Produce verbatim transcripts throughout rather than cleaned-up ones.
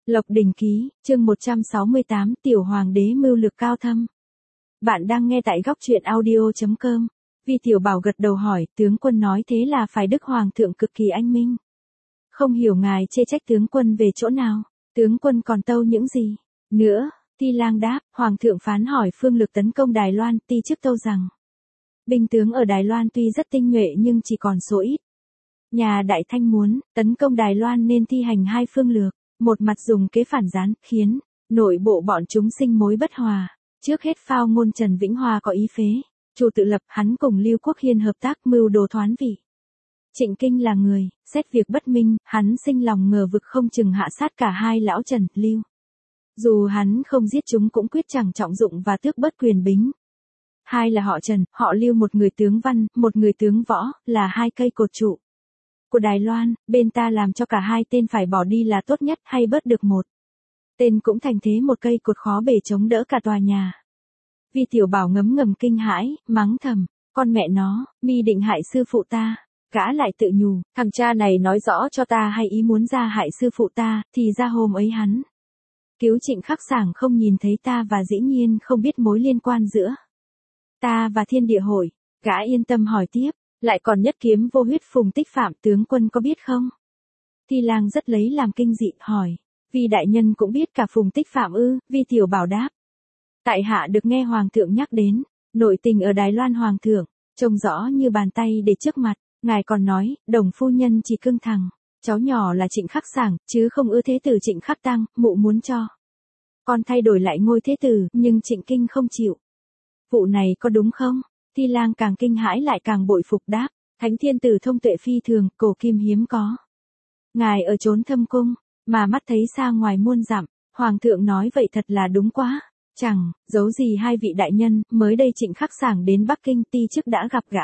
Lộc Đình Ký, chương một trăm sáu mươi tám, Tiểu Hoàng đế mưu lược cao thâm. Bạn đang nghe tại góc truyện audio chấm com. Vi Tiểu Bảo gật đầu hỏi, tướng quân nói thế là phải Đức Hoàng thượng cực kỳ anh minh. Không hiểu ngài chê trách tướng quân về chỗ nào, tướng quân còn tâu những gì. Nữa, Ti Lang đáp, Hoàng thượng phán hỏi phương lược tấn công Đài Loan, Ti chức tâu rằng. Binh tướng ở Đài Loan tuy rất tinh nhuệ nhưng chỉ còn số ít. Nhà Đại Thanh muốn tấn công Đài Loan nên thi hành hai phương lược. Một mặt dùng kế phản gián, khiến nội bộ bọn chúng sinh mối bất hòa. Trước hết phao ngôn Trần Vĩnh Hoa có ý phế. Chủ tự lập, hắn cùng Lưu Quốc Hiên hợp tác mưu đồ thoán vị. Trịnh Kinh là người, xét việc bất minh, hắn sinh lòng ngờ vực không chừng hạ sát cả hai lão Trần, Lưu. Dù hắn không giết chúng cũng quyết chẳng trọng dụng và tước bớt quyền bính. Hai là họ Trần, họ Lưu, một người tướng văn, một người tướng võ, là hai cây cột trụ của Đài Loan, bên ta làm cho cả hai tên phải bỏ đi là tốt nhất, hay bớt được một tên cũng thành thế một cây cột khó bề chống đỡ cả tòa nhà. Vi Tiểu Bảo ngấm ngầm kinh hãi, mắng thầm, con mẹ nó, mi định hại sư phụ ta. Gã lại tự nhủ, thằng cha này nói rõ cho ta hay ý muốn ra hại sư phụ ta, thì ra hôm ấy hắn cứu Trịnh Khắc Sảng không nhìn thấy ta và dĩ nhiên không biết mối liên quan giữa ta và Thiên Địa Hội. Gã yên tâm hỏi tiếp, lại còn nhất kiếm vô huyết Phùng Tích Phạm, tướng quân có biết không? Ti Lang rất lấy làm kinh dị, hỏi, Vi đại nhân cũng biết cả Phùng Tích Phạm ư? Vi Tiểu Bảo đáp, tại hạ được nghe Hoàng thượng nhắc đến, nội tình ở Đài Loan Hoàng thượng trông rõ như bàn tay để trước mặt, ngài còn nói, Đồng phu nhân chỉ cưng thằng cháu nhỏ là Trịnh Khắc Sảng, chứ không ưa thế tử Trịnh Khắc Tăng, mụ muốn cho con thay đổi lại ngôi thế tử, nhưng Trịnh Kinh không chịu. Vụ này có đúng không? Ti Lang càng kinh hãi lại càng bội phục đáp, Thánh Thiên Tử thông tuệ phi thường, cổ kim hiếm có. Ngài ở chốn thâm cung, mà mắt thấy xa ngoài muôn dặm, Hoàng thượng nói vậy thật là đúng quá. Chẳng, giấu gì hai vị đại nhân, mới đây Trịnh Khắc Sảng đến Bắc Kinh, Ti chức đã gặp gã.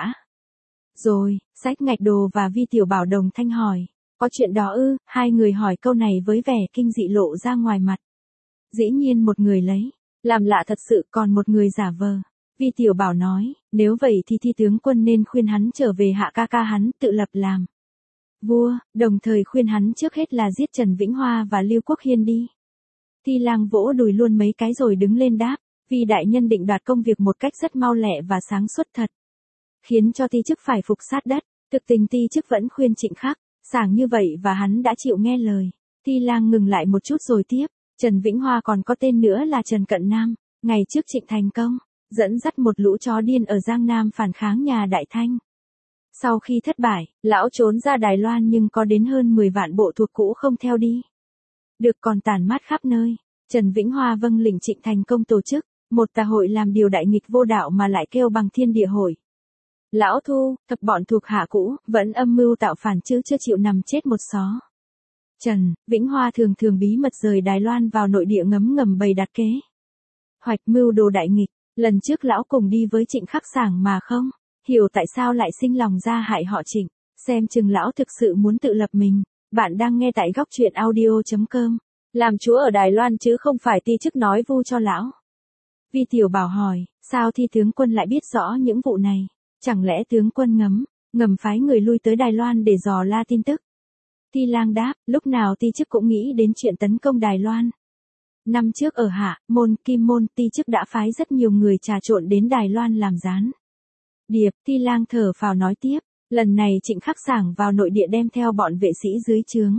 Rồi, Sách Ngạch Đồ và Vi Tiểu Bảo đồng thanh hỏi, có chuyện đó ư? Hai người hỏi câu này với vẻ kinh dị lộ ra ngoài mặt. Dĩ nhiên một người lấy làm lạ thật sự, còn một người giả vờ. Vi Tiểu Bảo nói, nếu vậy thì Thi tướng quân nên khuyên hắn trở về hạ ca ca hắn, tự lập làm vua, đồng thời khuyên hắn trước hết là giết Trần Vĩnh Hoa và Lưu Quốc Hiên đi. Ti Lang vỗ đùi luôn mấy cái rồi đứng lên đáp, Vi đại nhân định đoạt công việc một cách rất mau lẹ và sáng suốt thật, khiến cho Ti chức phải phục sát đất. Thực tình Ti chức vẫn khuyên Trịnh Khắc Sảng như vậy và hắn đã chịu nghe lời. Ti Lang ngừng lại một chút rồi tiếp, Trần Vĩnh Hoa còn có tên nữa là Trần Cận Nam, ngày trước Trịnh thành công dẫn dắt một lũ chó điên ở Giang Nam phản kháng nhà Đại Thanh. Sau khi thất bại, lão trốn ra Đài Loan nhưng có đến hơn mười vạn bộ thuộc cũ không theo đi được, còn tản mát khắp nơi. Trần Vĩnh Hoa vâng lệnh Trịnh thành công tổ chức một tà hội làm điều đại nghịch vô đạo mà lại kêu bằng Thiên Địa Hội. Lão thu thập bọn thuộc hạ cũ, vẫn âm mưu tạo phản chứ chưa chịu nằm chết một xó. Trần Vĩnh Hoa thường thường bí mật rời Đài Loan vào nội địa ngấm ngầm bày đặt kế hoạch mưu đồ đại nghịch. Lần trước lão cùng đi với Trịnh Khắc Sảng mà không hiểu tại sao lại sinh lòng ra hại họ Trịnh, xem chừng lão thực sự muốn tự lập mình. Bạn đang nghe tại góc truyện audio chấm com. Làm chúa ở Đài Loan chứ không phải Ti chức nói vu cho lão. Vi Tiểu Bảo hỏi, sao Thi tướng quân lại biết rõ những vụ này? Chẳng lẽ tướng quân ngấm ngầm phái người lui tới Đài Loan để dò la tin tức? Ti Lang đáp, lúc nào Ti chức cũng nghĩ đến chuyện tấn công Đài Loan. Năm trước ở Hạ Môn, Kim Môn, Ti chức đã phái rất nhiều người trà trộn đến Đài Loan làm gián điệp. Ti Lang thở phào nói tiếp, lần này Trịnh Khắc Sảng vào nội địa đem theo bọn vệ sĩ dưới trướng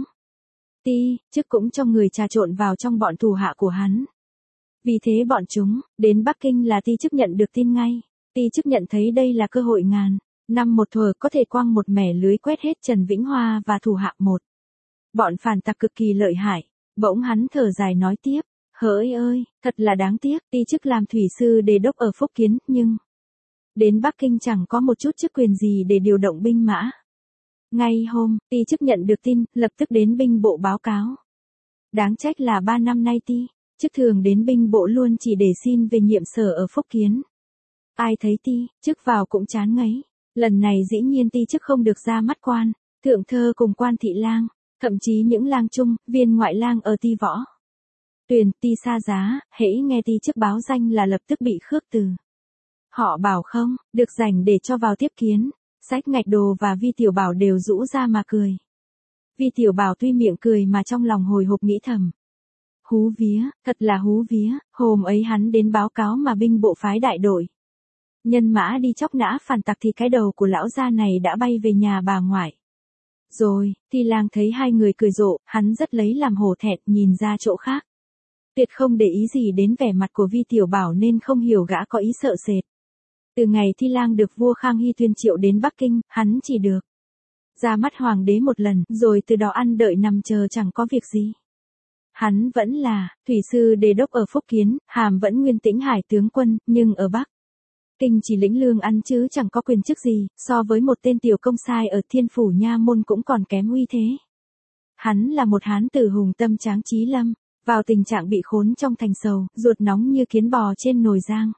Ti chức cũng cho người trà trộn vào trong bọn thủ hạ của hắn. Vì thế bọn chúng đến Bắc Kinh là Ti chức nhận được tin ngay. Ti chức nhận thấy đây là cơ hội ngàn năm một thuở có thể quăng một mẻ lưới quét hết Trần Vĩnh Hoa và thủ hạ một bọn phản tặc cực kỳ lợi hại. Bỗng hắn thở dài nói tiếp, hỡi ơi, thật là đáng tiếc, Ti chức làm thủy sư đề đốc ở Phúc Kiến, nhưng đến Bắc Kinh chẳng có một chút chức quyền gì để điều động binh mã. Ngay hôm Ti chức nhận được tin, lập tức đến binh bộ báo cáo. Đáng trách là ba năm nay Ti chức thường đến binh bộ luôn chỉ để xin về nhiệm sở ở Phúc Kiến. Ai thấy Ti chức vào cũng chán ngấy. Lần này dĩ nhiên Ti chức không được ra mắt quan thượng thơ cùng quan thị lang, thậm chí những lang trung, viên ngoại lang ở Ti võ Tuyền, Ti xa giá, hễ nghe Ti chức báo danh là lập tức bị khước từ. Họ bảo không được rảnh để cho vào tiếp kiến. Sách Ngạch Đồ và Vi Tiểu Bảo đều rũ ra mà cười. Vi Tiểu Bảo tuy miệng cười mà trong lòng hồi hộp nghĩ thầm, Hú vía, thật là hú vía, hôm ấy hắn đến báo cáo mà binh bộ phái đại đội. Nhân mã đi chóc nã phản tặc thì cái đầu của lão gia này đã bay về nhà bà ngoại. Rồi, Thi Lang thấy hai người cười rộ, hắn rất lấy làm hổ thẹn nhìn ra chỗ khác. Tuyệt không để ý gì đến vẻ mặt của Vi Tiểu Bảo nên không hiểu gã có ý sợ sệt. Từ ngày Thi Lang được vua Khang Hy tuyên triệu đến Bắc Kinh, hắn chỉ được ra mắt hoàng đế một lần, rồi từ đó ăn đợi nằm chờ chẳng có việc gì. Hắn vẫn là thủy sư đề đốc ở Phúc Kiến, hàm vẫn nguyên Tĩnh Hải tướng quân, nhưng ở Bắc Kinh chỉ lĩnh lương ăn chứ chẳng có quyền chức gì, so với một tên tiểu công sai ở Thiên Phủ Nha Môn cũng còn kém uy thế. Hắn là một hán tử hùng tâm tráng trí lâm, vào tình trạng bị khốn trong thành sầu, ruột nóng như kiến bò trên nồi rang.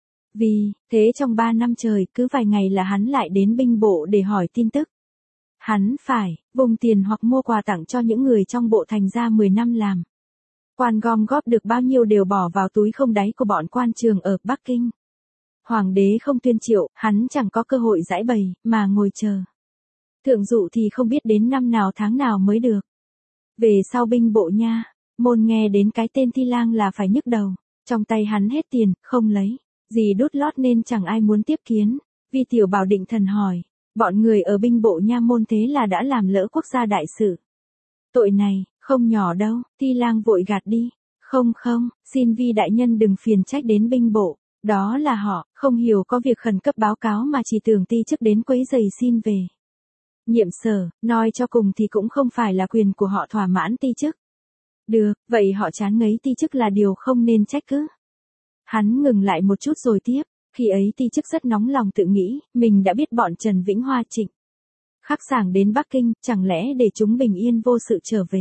Vì thế trong ba năm trời, cứ vài ngày là hắn lại đến binh bộ để hỏi tin tức. Hắn phải vùng tiền hoặc mua quà tặng cho những người trong bộ thành ra mười năm làm quan, gom góp được bao nhiêu đều bỏ vào túi không đáy của bọn quan trường ở Bắc Kinh. Hoàng đế không tuyên triệu, hắn chẳng có cơ hội giải bày, mà ngồi chờ. Thượng dụ thì không biết đến năm nào tháng nào mới được. Về sau binh bộ nha môn nghe đến cái tên Thi Lang là phải nhức đầu. Trong tay hắn hết tiền, không lấy gì đút lót nên chẳng ai muốn tiếp kiến. Vi Tiểu Bảo định thần hỏi, bọn người ở binh bộ nha môn thế là đã làm lỡ quốc gia đại sự. Tội này, không nhỏ đâu. Thi Lang vội gạt đi. Không không, xin Vi đại nhân đừng phiền trách đến binh bộ. Đó là họ, không hiểu có việc khẩn cấp báo cáo mà chỉ tưởng ti chức đến quấy giày xin về. Nhiệm sở, nói cho cùng thì cũng không phải là quyền của họ thỏa mãn ti chức. Được, vậy họ chán ngấy ti chức là điều không nên trách cứ. Hắn ngừng lại một chút rồi tiếp, khi ấy ti chức rất nóng lòng tự nghĩ, mình đã biết bọn Trần Vĩnh Hoa Trịnh Khắc Sảng đến Bắc Kinh, chẳng lẽ để chúng bình yên vô sự trở về.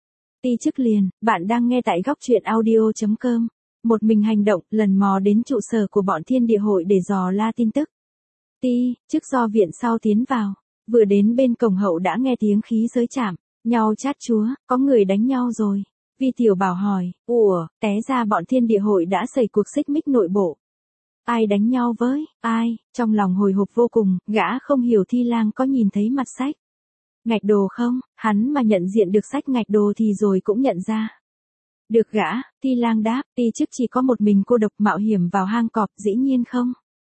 Ti chức liền, bạn đang nghe tại góc truyện audio chấm com. Một mình hành động, lần mò đến trụ sở của bọn Thiên Địa Hội để dò la tin tức. Ti, chức do viện sau tiến vào, vừa đến bên cổng hậu đã nghe tiếng khí giới chạm, nhau chát chúa, có người đánh nhau rồi. Vi Tiểu Bảo hỏi, ủa, té ra bọn Thiên Địa Hội đã xảy cuộc xích mích nội bộ. Ai đánh nhau với, ai, trong lòng hồi hộp vô cùng, gã không hiểu Thi Lang có nhìn thấy mặt sách ngạch đồ không, hắn mà nhận diện được sách ngạch đồ thì rồi cũng nhận ra. Được gã, Thi Lang đáp, ti chức chỉ có một mình cô độc mạo hiểm vào hang cọp, dĩ nhiên không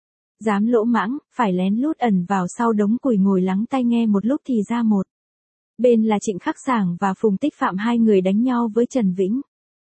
dám lỗ mãng, phải lén lút ẩn vào sau đống củi ngồi lắng tai nghe một lúc thì ra một bên là Trịnh Khắc Sảng và Phùng Tích Phạm, hai người đánh nhau với Trần Vĩnh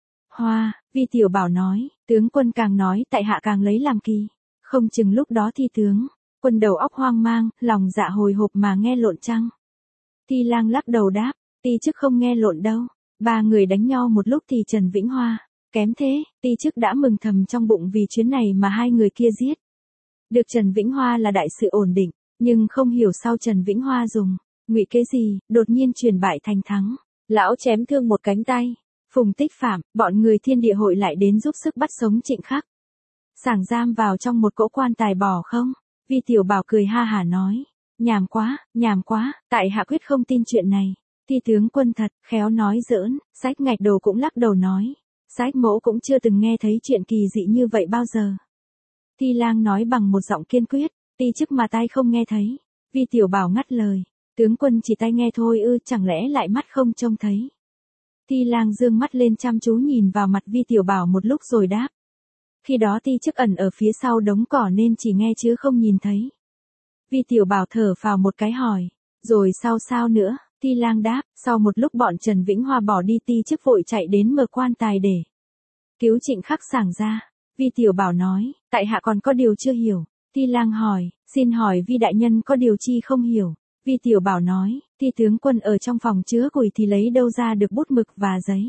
Hoa. Vi Tiểu Bảo nói, tướng quân càng nói tại hạ càng lấy làm kỳ, không chừng lúc đó thi tướng quân đầu óc hoang mang, lòng dạ hồi hộp mà nghe lộn chăng. Thi Lang lắc đầu đáp, ti chức không nghe lộn đâu. Ba người đánh nhau một lúc thì Trần Vĩnh Hoa kém thế, ti chức đã mừng thầm trong bụng vì chuyến này mà hai người kia giết được Trần Vĩnh Hoa là đại sự ổn định, nhưng không hiểu sao Trần Vĩnh Hoa dùng ngụy kế gì, đột nhiên chuyển bại thành thắng. Lão chém thương một cánh tay. Phùng Tích Phạm, bọn người Thiên Địa Hội lại đến giúp sức bắt sống Trịnh Khắc Sảng giam vào trong một cỗ quan tài bỏ không? Vi Tiểu Bảo cười ha hả nói, nhàm quá, nhàm quá, tại hạ quyết không tin chuyện này. Thi tướng quân thật, khéo nói giỡn, sách ngạch đồ cũng lắc đầu nói, sách mỗ cũng chưa từng nghe thấy chuyện kỳ dị như vậy bao giờ. Thi Lang nói bằng một giọng kiên quyết, ti chức mà tai không nghe thấy. Vi Tiểu Bảo ngắt lời, tướng quân chỉ tai nghe thôi ư, chẳng lẽ lại mắt không trông thấy. Thi Lang dương mắt lên chăm chú nhìn vào mặt Vi Tiểu Bảo một lúc rồi đáp. Khi đó ti chức ẩn ở phía sau đống cỏ nên chỉ nghe chứ không nhìn thấy. Vi Tiểu Bảo thở phào một cái hỏi, rồi sao sao nữa? Thi Lang đáp, sau một lúc bọn Trần Vĩnh Hoa bỏ đi ti chức vội chạy đến mở quan tài để cứu Trịnh Khắc Sảng ra. Vi Tiểu Bảo nói, tại hạ còn có điều chưa hiểu. Thi Lang hỏi, xin hỏi Vi đại nhân có điều chi không hiểu. Vi Tiểu Bảo nói, Thi tướng quân ở trong phòng chứa củi thì lấy đâu ra được bút mực và giấy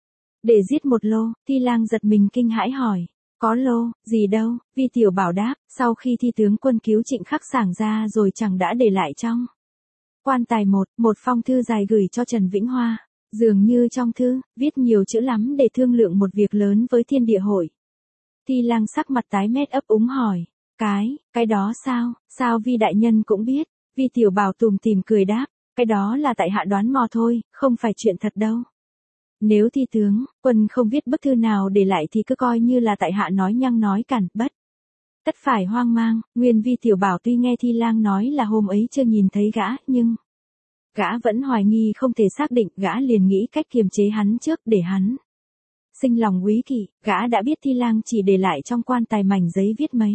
để giết một lô. Thi Lang giật mình kinh hãi hỏi, có lô, gì đâu. Vi Tiểu Bảo đáp, sau khi Thi tướng quân cứu Trịnh Khắc Sảng ra rồi chẳng đã để lại trong quan tài một, một phong thư dài gửi cho Trần Vĩnh Hoa. Dường như trong thư, viết nhiều chữ lắm để thương lượng một việc lớn với Thiên Địa Hội. Thi Lang sắc mặt tái mét ấp úng hỏi, cái, cái đó sao, sao Vi đại nhân cũng biết. Vi Tiểu Bảo tùm tìm cười đáp, cái đó là tại hạ đoán mò thôi, không phải chuyện thật đâu. Nếu Thi tướng quân không viết bức thư nào để lại thì cứ coi như là tại hạ nói nhăng nói cản, bất tất phải hoang mang. Nguyên Vi Tiểu Bảo tuy nghe Thi Lang nói là hôm ấy chưa nhìn thấy gã, nhưng gã vẫn hoài nghi không thể xác định, gã liền nghĩ cách kiềm chế hắn trước để hắn Sinh lòng úy kỵ, gã đã biết Thi Lang chỉ để lại trong quan tài mảnh giấy viết mấy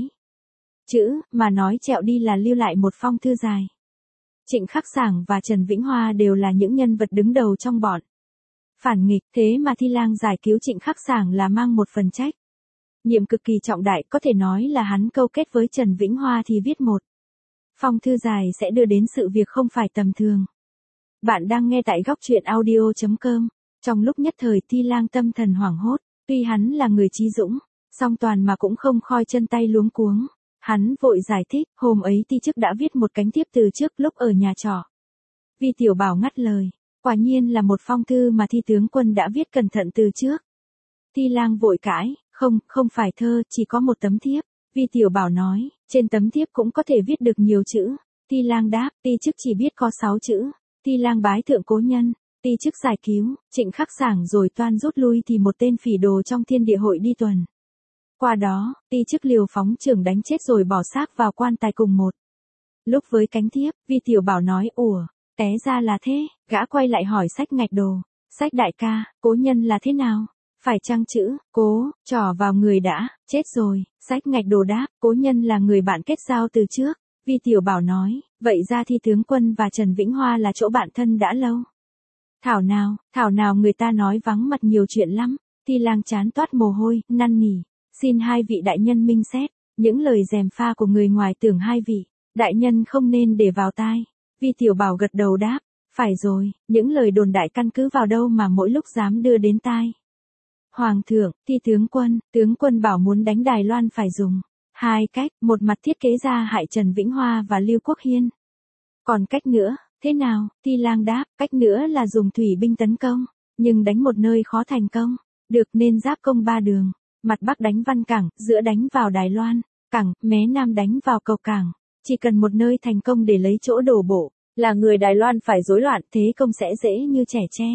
chữ, mà nói trẹo đi là lưu lại một phong thư dài. Trịnh Khắc Sảng và Trần Vĩnh Hoa đều là những nhân vật đứng đầu trong bọn phản nghịch, thế mà Thi Lang giải cứu Trịnh Khắc Sảng là mang một phần trách nhiệm cực kỳ trọng đại, có thể nói là hắn câu kết với Trần Vĩnh Hoa thì viết một phong thư dài sẽ đưa đến sự việc không phải tầm thường. Bạn đang nghe tại góc truyện audio chấm com. Trong lúc nhất thời Thi Lang tâm thần hoảng hốt, tuy hắn là người trí dũng, song toàn mà cũng không khoi chân tay luống cuống. Hắn vội giải thích, hôm ấy Ti Chức đã viết một cánh tiếp từ trước lúc ở nhà trọ. Vi Tiểu Bảo ngắt lời, quả nhiên là một phong thư mà Thi tướng quân đã viết cẩn thận từ trước. Thi Lang vội cãi, không, không phải thơ, chỉ có một tấm thiếp. Vi Tiểu Bảo nói, trên tấm thiếp cũng có thể viết được nhiều chữ. Thi Lang đáp, Ti Chức chỉ biết có sáu chữ. Thi Lang bái thượng cố nhân, Ti Chức giải cứu, Trịnh Khắc Sảng rồi toan rút lui thì một tên phỉ đồ trong thiên địa hội đi tuần qua đó, Ti Chức liều phóng trưởng đánh chết rồi bỏ xác vào quan tài cùng một lúc với cánh thiếp. Vi Tiểu Bảo nói, ủa, té ra là thế. Gã quay lại hỏi Sách Ngạch Đồ, Sách đại ca, cố nhân là thế nào? Phải chăng chữ cố trỏ vào người đã chết rồi? Sách Ngạch Đồ đáp, cố nhân là người bạn kết giao từ trước. Vi Tiểu Bảo nói, vậy ra Thi tướng quân và Trần Vĩnh Hoa là chỗ bạn thân đã lâu. Thảo nào, thảo nào người ta nói vắng mặt nhiều chuyện lắm. Thi Lang chán toát mồ hôi, năn nỉ, xin hai vị đại nhân minh xét, những lời gièm pha của người ngoài tưởng hai vị đại nhân không nên để vào tai. Vi Tiểu Bảo gật đầu đáp, phải rồi, những lời đồn đại căn cứ vào đâu mà mỗi lúc dám đưa đến tai. Hoàng thượng, Thi tướng quân, tướng quân bảo muốn đánh Đài Loan phải dùng hai cách, một mặt thiết kế ra hại Trần Vĩnh Hoa và Lưu Quốc Hiên. Còn cách nữa, thế nào? Thi Lang đáp, cách nữa là dùng thủy binh tấn công, nhưng đánh một nơi khó thành công, được nên giáp công ba đường. Mặt Bắc đánh Văn Cảng, giữa đánh vào Đài Loan, Cảng, mé Nam đánh vào cầu Cảng. Chỉ cần một nơi thành công để lấy chỗ đổ bộ, là người Đài Loan phải rối loạn, thế công sẽ dễ như trẻ tre.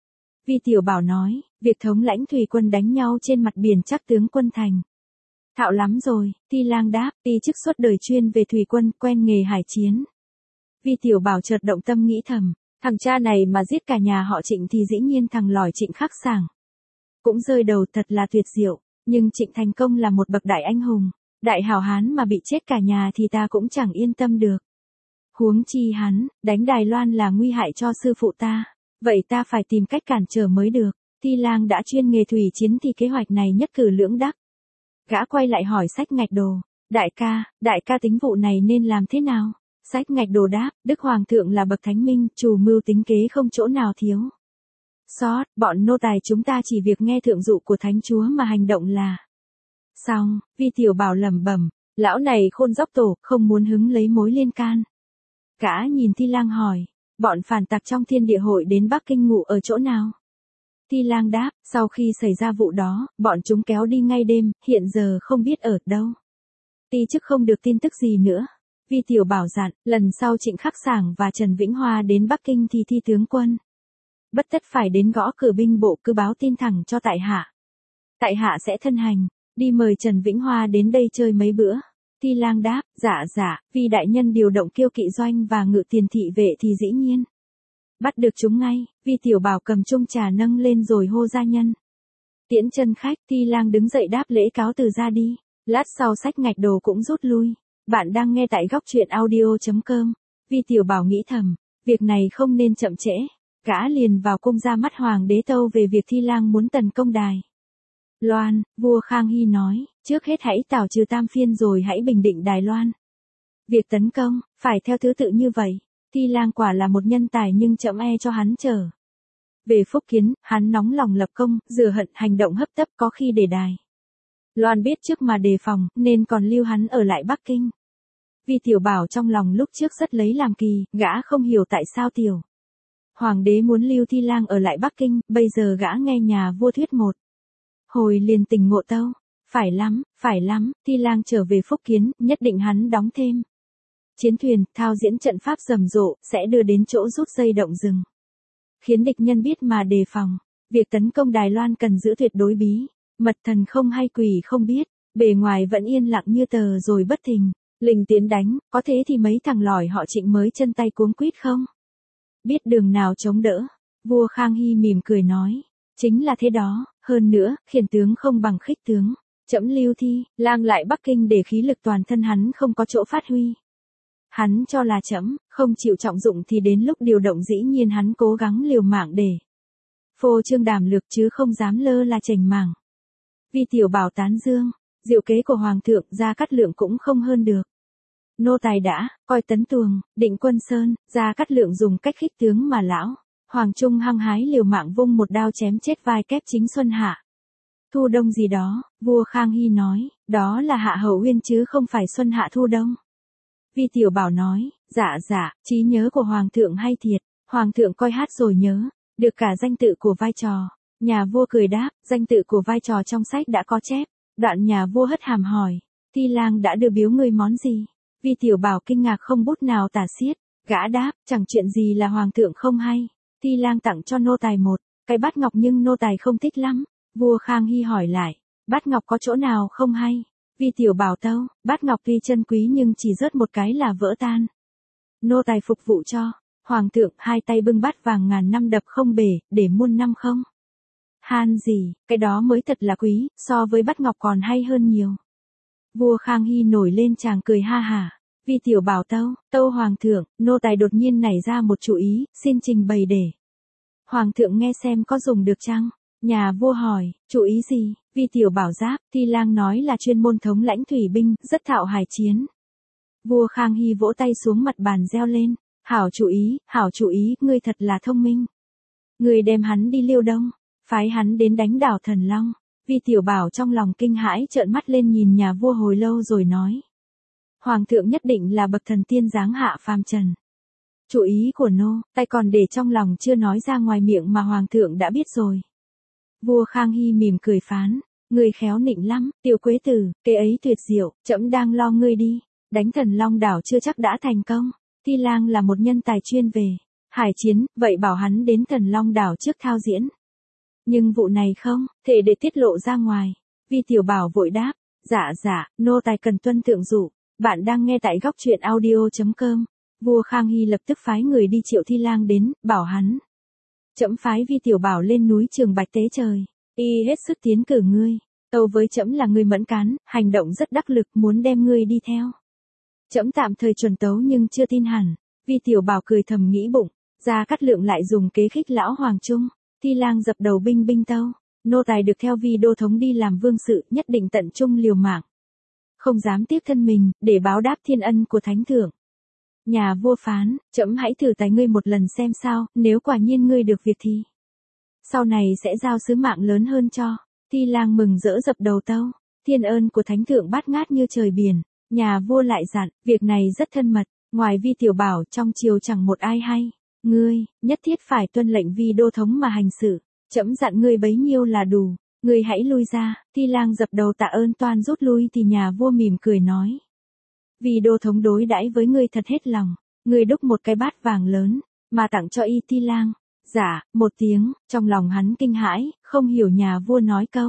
Vi Tiểu Bảo nói, việc thống lãnh thủy quân đánh nhau trên mặt biển chắc tướng quân thành thạo lắm rồi. Thi Lang đáp, Ti Chức suốt đời chuyên về thủy quân, quen nghề hải chiến. Vi Tiểu Bảo chợt động tâm nghĩ thầm, thằng cha này mà giết cả nhà họ Trịnh thì dĩ nhiên thằng lòi Trịnh Khắc Sảng cũng rơi đầu, thật là tuyệt diệu. Nhưng Trịnh Thành Công là một bậc đại anh hùng, đại hảo hán, mà bị chết cả nhà thì ta cũng chẳng yên tâm được. Huống chi hắn, đánh Đài Loan là nguy hại cho sư phụ ta, vậy ta phải tìm cách cản trở mới được. Thi Lang đã chuyên nghề thủy chiến thì kế hoạch này nhất cử lưỡng đắc. Gã quay lại hỏi Sách Ngạch Đồ, đại ca, đại ca tính vụ này nên làm thế nào? Sách Ngạch Đồ đáp, Đức Hoàng thượng là bậc thánh minh, chủ mưu tính kế không chỗ nào thiếu sót, bọn nô tài chúng ta chỉ việc nghe thượng dụ của thánh chúa mà hành động là xong. Vi Tiểu Bảo lẩm bẩm, lão này khôn dốc tổ, không muốn hứng lấy mối liên can. Gã nhìn Thi Lang hỏi, bọn phản tặc trong thiên địa hội đến Bắc Kinh ngủ ở chỗ nào? Thi Lang đáp, sau khi xảy ra vụ đó, bọn chúng kéo đi ngay đêm, hiện giờ không biết ở đâu. Ti Chức không được tin tức gì nữa. Vi Tiểu Bảo dặn, lần sau Trịnh Khắc Sảng và Trần Vĩnh Hoa đến Bắc Kinh thì Thi tướng quân bất tất phải đến gõ cửa binh bộ, cứ báo tin thẳng cho tại hạ. Tại hạ sẽ thân hành, đi mời Trần Vĩnh Hoa đến đây chơi mấy bữa. Thi Lang đáp, dạ dạ, vì đại nhân điều động kiêu kỵ doanh và ngự tiền thị vệ thì dĩ nhiên bắt được chúng ngay. Vi Tiểu Bảo cầm chung trà nâng lên rồi hô gia nhân tiễn chân khách. Thi Lang đứng dậy đáp lễ cáo từ ra đi. Lát sau Sách Ngạch Đồ cũng rút lui. Bạn đang nghe tại góc truyện audio chấm com. Vi Tiểu Bảo nghĩ thầm, việc này không nên chậm trễ. Gã liền vào cung ra mắt Hoàng đế tâu về việc Thi Lang muốn tấn công Đài Loan. Vua Khang Hy nói, trước hết hãy tảo trừ Tam Phiên rồi hãy bình định Đài Loan. Việc tấn công, phải theo thứ tự như vậy. Thi Lang quả là một nhân tài, nhưng chậm e cho hắn trở về Phúc Kiến, hắn nóng lòng lập công, rửa hận, hành động hấp tấp, có khi để Đài Loan biết trước mà đề phòng, nên còn lưu hắn ở lại Bắc Kinh. Vi Tiểu Bảo trong lòng lúc trước rất lấy làm kỳ, gã không hiểu tại sao Tiểu Hoàng đế muốn lưu Thi Lang ở lại Bắc Kinh, bây giờ gã nghe nhà vua thuyết một hồi liền tình ngộ tâu. Phải lắm, phải lắm, Thi Lang trở về Phúc Kiến, nhất định hắn đóng thêm chiến thuyền, thao diễn trận pháp rầm rộ, sẽ đưa đến chỗ rút dây động rừng, khiến địch nhân biết mà đề phòng. Việc tấn công Đài Loan cần giữ tuyệt đối bí mật, thần không hay quỷ không biết, bề ngoài vẫn yên lặng như tờ, rồi bất thình lình tiến đánh, có thế thì mấy thằng lỏi họ Trịnh mới chân tay cuống quýt không biết đường nào chống đỡ. Vua Khang Hy mỉm cười nói, chính là thế đó, Hơn nữa, khiển tướng không bằng khích tướng. Trẫm lưu Thi Lang lại Bắc Kinh để khí lực toàn thân hắn không có chỗ phát huy. Hắn cho là trẫm không chịu trọng dụng thì đến lúc điều động dĩ nhiên hắn cố gắng liều mạng để phô trương đảm lược chứ không dám lơ là chảnh mảng. Vi Tiểu Bảo tán dương, diệu kế của Hoàng thượng Gia Cát Lượng cũng không hơn được. Nô tài đã coi Tấn Tuồng, Định Quân Sơn, Gia Cát Lượng dùng cách khích tướng mà lão Hoàng Trung hăng hái liều mạng vung một đao chém chết vai kép chính Xuân Hạ. Thu Đông gì đó, vua Khang Hy nói, đó là Hạ Hầu Uyên chứ không phải Xuân Hạ Thu Đông. Vi Tiểu Bảo nói, dạ dạ, trí nhớ của Hoàng thượng hay thiệt, Hoàng thượng coi hát rồi nhớ, được cả danh tự của vai trò. Nhà vua cười đáp, danh tự của vai trò trong sách đã có chép. Đoạn nhà vua hất hàm hỏi, Thi Lang đã đưa biếu ngươi món gì? Vi Tiểu Bảo kinh ngạc không bút nào tả xiết, gã đáp, chẳng chuyện gì là Hoàng thượng không hay. Thi Lang tặng cho nô tài một cái bát ngọc nhưng nô tài không thích lắm. Vua Khang Hy hỏi lại, bát ngọc có chỗ nào không hay? Vi Tiểu Bảo tâu, bát ngọc tuy chân quý nhưng chỉ rớt một cái là vỡ tan. Nô tài phục vụ cho Hoàng thượng, hai tay bưng bát vàng ngàn năm đập không bể, để muôn năm không han gì, cái đó mới thật là quý, so với bát ngọc còn hay hơn nhiều. Vua Khang Hy nổi lên chàng cười ha hả. Vi Tiểu Bảo tâu, tâu Hoàng thượng, nô tài đột nhiên nảy ra một chủ ý, xin trình bày để Hoàng thượng nghe xem có dùng được chăng? Nhà vua hỏi, chủ ý gì? Vi Tiểu Bảo giáp, Thi Lang nói là chuyên môn thống lãnh thủy binh, rất thạo hải chiến. Vua Khang Hy vỗ tay xuống mặt bàn reo lên, hảo chủ ý, hảo chủ ý, ngươi thật là thông minh. Ngươi đem hắn đi Liêu Đông, phái hắn đến đánh đảo Thần Long. Vi Tiểu Bảo trong lòng kinh hãi trợn mắt lên nhìn nhà vua hồi lâu rồi nói. Hoàng thượng nhất định là bậc thần tiên giáng hạ phàm trần. Chủ ý của nô, tay còn để trong lòng chưa nói ra ngoài miệng mà Hoàng thượng đã biết rồi. Vua Khang Hy mỉm cười phán, ngươi khéo nịnh lắm, Tiểu Quế Tử, kế ấy tuyệt diệu, trẫm đang lo ngươi đi, đánh Thần Long đảo chưa chắc đã thành công. Thi Lang là một nhân tài chuyên về hải chiến, vậy bảo hắn đến Thần Long đảo trước thao diễn. Nhưng vụ này không thể để tiết lộ ra ngoài. Vi Tiểu Bảo vội đáp, dạ dạ, nô tài cần tuân thượng dụ. Bạn đang nghe tại góc truyện audio chấm com. Vua Khang Hy lập tức phái người đi triệu Thi Lang đến, bảo hắn. Trẫm phái Vi Tiểu Bảo lên núi Trường Bạch tế trời. Y hết sức tiến cử ngươi. Tâu với trẫm là ngươi mẫn cán, hành động rất đắc lực, muốn đem ngươi đi theo. Trẫm tạm thời chuẩn tấu nhưng chưa tin hẳn. Vi Tiểu Bảo cười thầm nghĩ bụng. Gia Cát Lượng lại dùng kế khích lão Hoàng Trung. Thi Lang dập đầu binh binh tâu. Nô tài được theo Vi đô thống đi làm vương sự, nhất định tận trung liều mạng. Không dám tiếc thân mình, để báo đáp thiên ân của thánh thượng. Nhà vua phán, trẫm hãy thử tài ngươi một lần xem sao, nếu quả nhiên ngươi được việc thì sau này sẽ giao sứ mạng lớn hơn cho. Thi Lang mừng rỡ dập đầu tâu, thiên ơn của thánh thượng bát ngát như trời biển. Nhà vua lại dặn, việc này rất thân mật, ngoài Vi Tiểu Bảo trong triều chẳng một ai hay. Ngươi, nhất thiết phải tuân lệnh Vi đô thống mà hành sự, trẫm dặn ngươi bấy nhiêu là đủ. Ngươi hãy lui ra. Thi Lang dập đầu tạ ơn toan rút lui thì nhà vua mỉm cười nói. Vi đô thống đối đãi với ngươi thật hết lòng. Ngươi đúc một cái bát vàng lớn, mà tặng cho y. Thi Lang. Dạ, một tiếng, trong lòng hắn kinh hãi, không hiểu nhà vua nói câu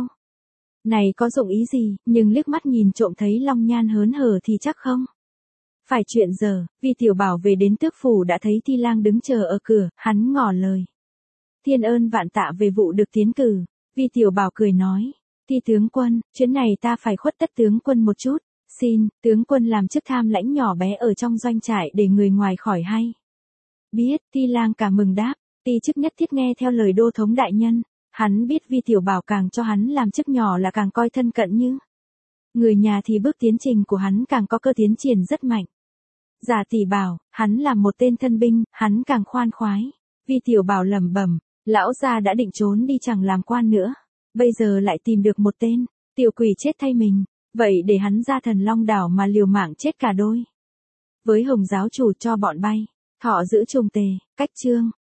này có dụng ý gì, nhưng liếc mắt nhìn trộm thấy Long Nhan hớn hở thì chắc không phải chuyện giờ. Vi Tiểu Bảo về đến tước phủ đã thấy Thi Lang đứng chờ ở cửa, hắn ngỏ lời. Thiên ơn vạn tạ về vụ được tiến cử. Vi Tiểu Bảo cười nói, Thi tướng quân, chuyến này ta phải khuất tất tướng quân một chút. Xin, tướng quân làm chức tham lãnh nhỏ bé ở trong doanh trại để người ngoài khỏi hay. Biết, Thi Lang cả mừng đáp, ti chức nhất thiết nghe theo lời đô thống đại nhân. Hắn biết Vi Tiểu Bảo càng cho hắn làm chức nhỏ là càng coi thân cận như người nhà thì bước tiến trình của hắn càng có cơ tiến triển rất mạnh. Giả tỷ bảo, hắn là một tên thân binh, hắn càng khoan khoái. Vi Tiểu Bảo lẩm bẩm, lão gia đã định trốn đi chẳng làm quan nữa. Bây giờ lại tìm được một tên tiểu quỷ chết thay mình. Vậy để hắn ra Thần Long đảo mà liều mạng chết cả đôi. Với Hồng giáo chủ cho bọn bay, thọ giữ trùng tề, cách chương.